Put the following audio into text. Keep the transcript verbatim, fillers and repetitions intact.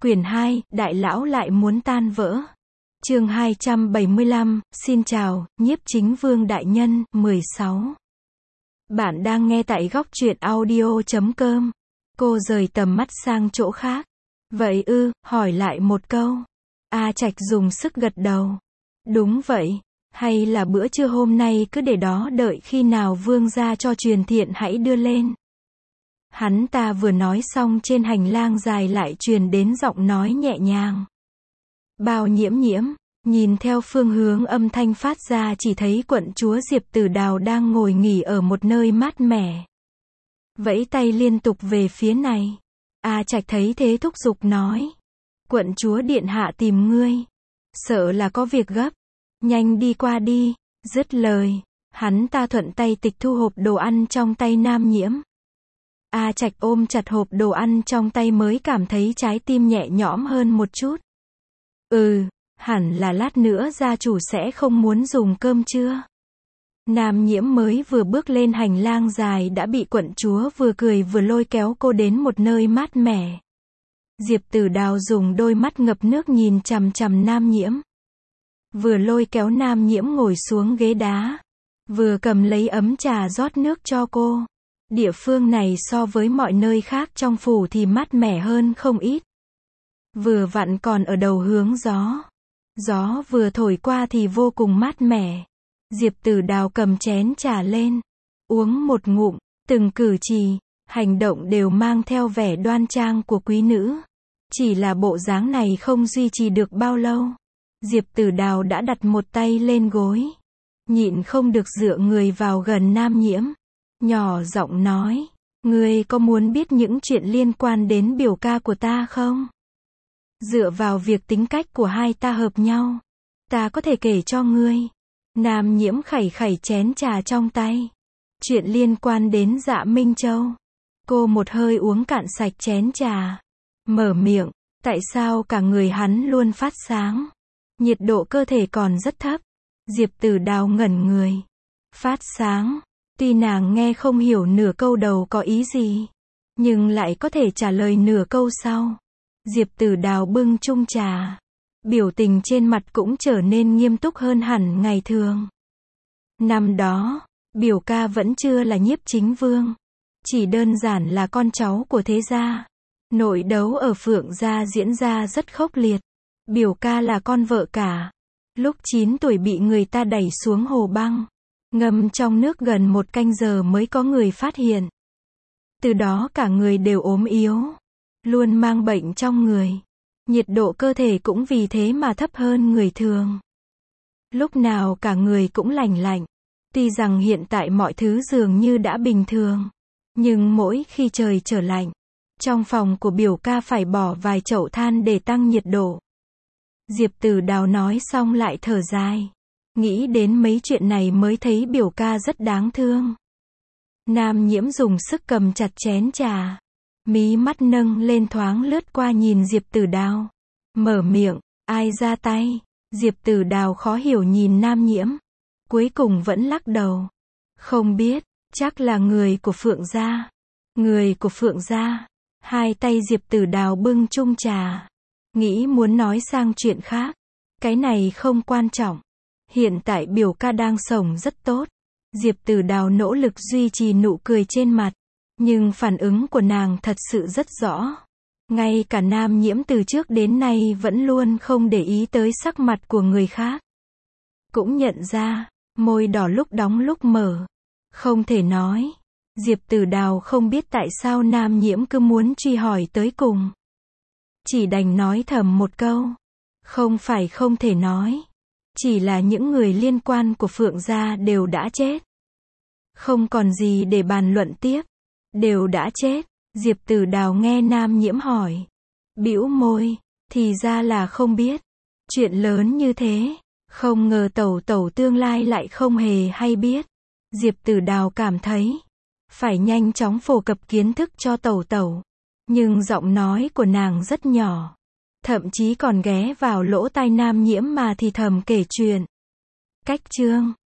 Quyển hai, Đại lão lại muốn tan vỡ. Chương hai trăm bảy mươi lăm, xin chào, nhiếp chính vương đại nhân, mười sáu. Bạn đang nghe tại góc truyện audio chấm com. Cô rời tầm mắt sang chỗ khác. Vậy ư, hỏi lại một câu. A Trạch dùng sức gật đầu. Đúng vậy, hay là bữa trưa hôm nay cứ để đó đợi khi nào vương gia cho truyền thiện hãy đưa lên. Hắn ta vừa nói xong trên hành lang dài lại truyền đến giọng nói nhẹ nhàng. Bao Nhiễm Nhiễm, nhìn theo phương hướng âm thanh phát ra chỉ thấy quận chúa Diệp Tử Đào đang ngồi nghỉ ở một nơi mát mẻ. Vẫy tay liên tục về phía này. A Trạch thấy thế thúc giục nói. Quận chúa điện hạ tìm ngươi. Sợ là có việc gấp. Nhanh đi qua đi. Dứt lời, hắn ta thuận tay tịch thu hộp đồ ăn trong tay Nam Nhiễm. A Trạch ôm chặt hộp đồ ăn trong tay mới cảm thấy trái tim nhẹ nhõm hơn một chút. Ừ, hẳn là lát nữa gia chủ sẽ không muốn dùng cơm trưa. Nam Nhiễm mới vừa bước lên hành lang dài đã bị quận chúa vừa cười vừa lôi kéo cô đến một nơi mát mẻ. Diệp Tử Đào dùng đôi mắt ngập nước nhìn chằm chằm Nam Nhiễm. Vừa lôi kéo Nam Nhiễm ngồi xuống ghế đá. Vừa cầm lấy ấm trà rót nước cho cô. Địa phương này so với mọi nơi khác trong phủ thì mát mẻ hơn không ít. Vừa vặn còn ở đầu hướng gió. Gió vừa thổi qua thì vô cùng mát mẻ. Diệp Tử Đào cầm chén trà lên. Uống một ngụm, từng cử chỉ, hành động đều mang theo vẻ đoan trang của quý nữ. Chỉ là bộ dáng này không duy trì được bao lâu. Diệp Tử Đào đã đặt một tay lên gối. Nhịn không được dựa người vào gần Nam Nhiễm. Nhỏ giọng nói, ngươi có muốn biết những chuyện liên quan đến biểu ca của ta không? Dựa vào việc tính cách của hai ta hợp nhau, ta có thể kể cho ngươi. Nam Nhiễm khẩy khẩy chén trà trong tay. Chuyện liên quan đến Dạ Minh Châu. Cô một hơi uống cạn sạch chén trà. Mở miệng, tại sao cả người hắn luôn phát sáng? Nhiệt độ cơ thể còn rất thấp. Diệp Tử Đào ngẩn người. Phát sáng. Tuy nàng nghe không hiểu nửa câu đầu có ý gì, nhưng lại có thể trả lời nửa câu sau. Diệp Tử Đào bưng chung trà. Biểu tình trên mặt cũng trở nên nghiêm túc hơn hẳn ngày thường. Năm đó, biểu ca vẫn chưa là nhiếp chính vương. Chỉ đơn giản là con cháu của thế gia. Nội đấu ở Phượng gia diễn ra rất khốc liệt. Biểu ca là con vợ cả. Lúc chín tuổi bị người ta đẩy xuống hồ băng. Ngâm trong nước gần một canh giờ mới có người phát hiện. Từ đó cả người đều ốm yếu. Luôn mang bệnh trong người. Nhiệt độ cơ thể cũng vì thế mà thấp hơn người thường. Lúc nào cả người cũng lành lạnh. Tuy rằng hiện tại mọi thứ dường như đã bình thường. Nhưng mỗi khi trời trở lạnh, trong phòng của biểu ca phải bỏ vài chậu than để tăng nhiệt độ. Diệp Tử Đào nói xong lại thở dài. Nghĩ đến mấy chuyện này mới thấy biểu ca rất đáng thương. Nam Nhiễm dùng sức cầm chặt chén trà. Mí mắt nâng lên thoáng lướt qua nhìn Diệp Tử Đào. Mở miệng, ai ra tay? Diệp Tử Đào khó hiểu nhìn Nam Nhiễm. Cuối cùng vẫn lắc đầu. Không biết, chắc là người của Phượng gia. Người của Phượng gia. Hai tay Diệp Tử Đào bưng chung trà. Nghĩ muốn nói sang chuyện khác. Cái này không quan trọng. Hiện tại biểu ca đang sống rất tốt. Diệp Tử Đào nỗ lực duy trì nụ cười trên mặt. Nhưng phản ứng của nàng thật sự rất rõ. Ngay cả Nam Nhiễm từ trước đến nay vẫn luôn không để ý tới sắc mặt của người khác. Cũng nhận ra, môi đỏ lúc đóng lúc mở. Không thể nói. Diệp Tử Đào không biết tại sao Nam Nhiễm cứ muốn truy hỏi tới cùng. Chỉ đành nói thầm một câu. Không phải không thể nói. Chỉ là những người liên quan của Phượng gia đều đã chết. Không còn gì để bàn luận tiếp. Đều đã chết. Diệp Tử Đào nghe Nam Nhiễm hỏi. Bĩu môi. Thì ra là không biết. Chuyện lớn như thế. Không ngờ tẩu tẩu tương lai lại không hề hay biết. Diệp Tử Đào cảm thấy. Phải nhanh chóng phổ cập kiến thức cho tẩu tẩu. Nhưng giọng nói của nàng rất nhỏ. Thậm chí còn ghé vào lỗ tai Nam Nhiễm mà thì thầm kể chuyện. Cách chương